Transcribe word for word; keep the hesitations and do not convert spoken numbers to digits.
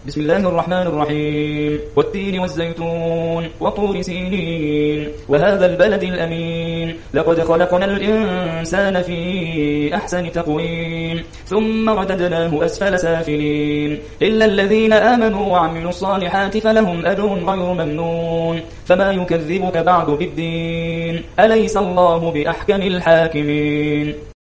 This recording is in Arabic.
بسم الله الرحمن الرحيم. والتين والزيتون وطور سينين وهذا البلد الأمين لقد خلقنا الإنسان في أحسن تقويم ثم رددناه أسفل سافلين إلا الذين آمنوا وعملوا الصالحات فلهم أجر غير ممنون فما يكذبك بعد بالدين أليس الله بأحكم الحاكمين.